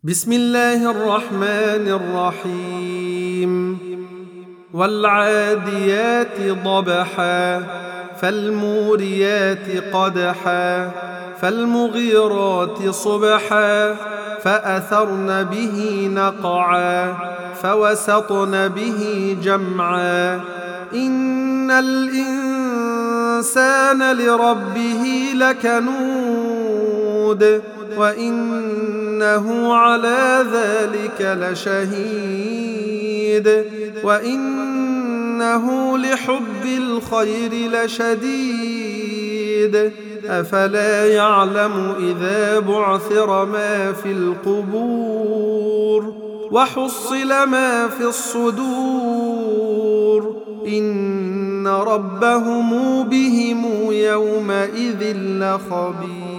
بسم الله الرحمن الرحيم والعاديات ضبحا فالموريات قدحا فالمغيرات صبحا فأثرن به نقعا فوسطن به جمعا إن الإنسان لربه لكنود وإنه على ذلك لشهيد وإنه لحب الخير لشديد أفلا يعلم إذا بعثر ما في القبور وحصل ما في الصدور إن ربهم بهم يومئذ لخبير.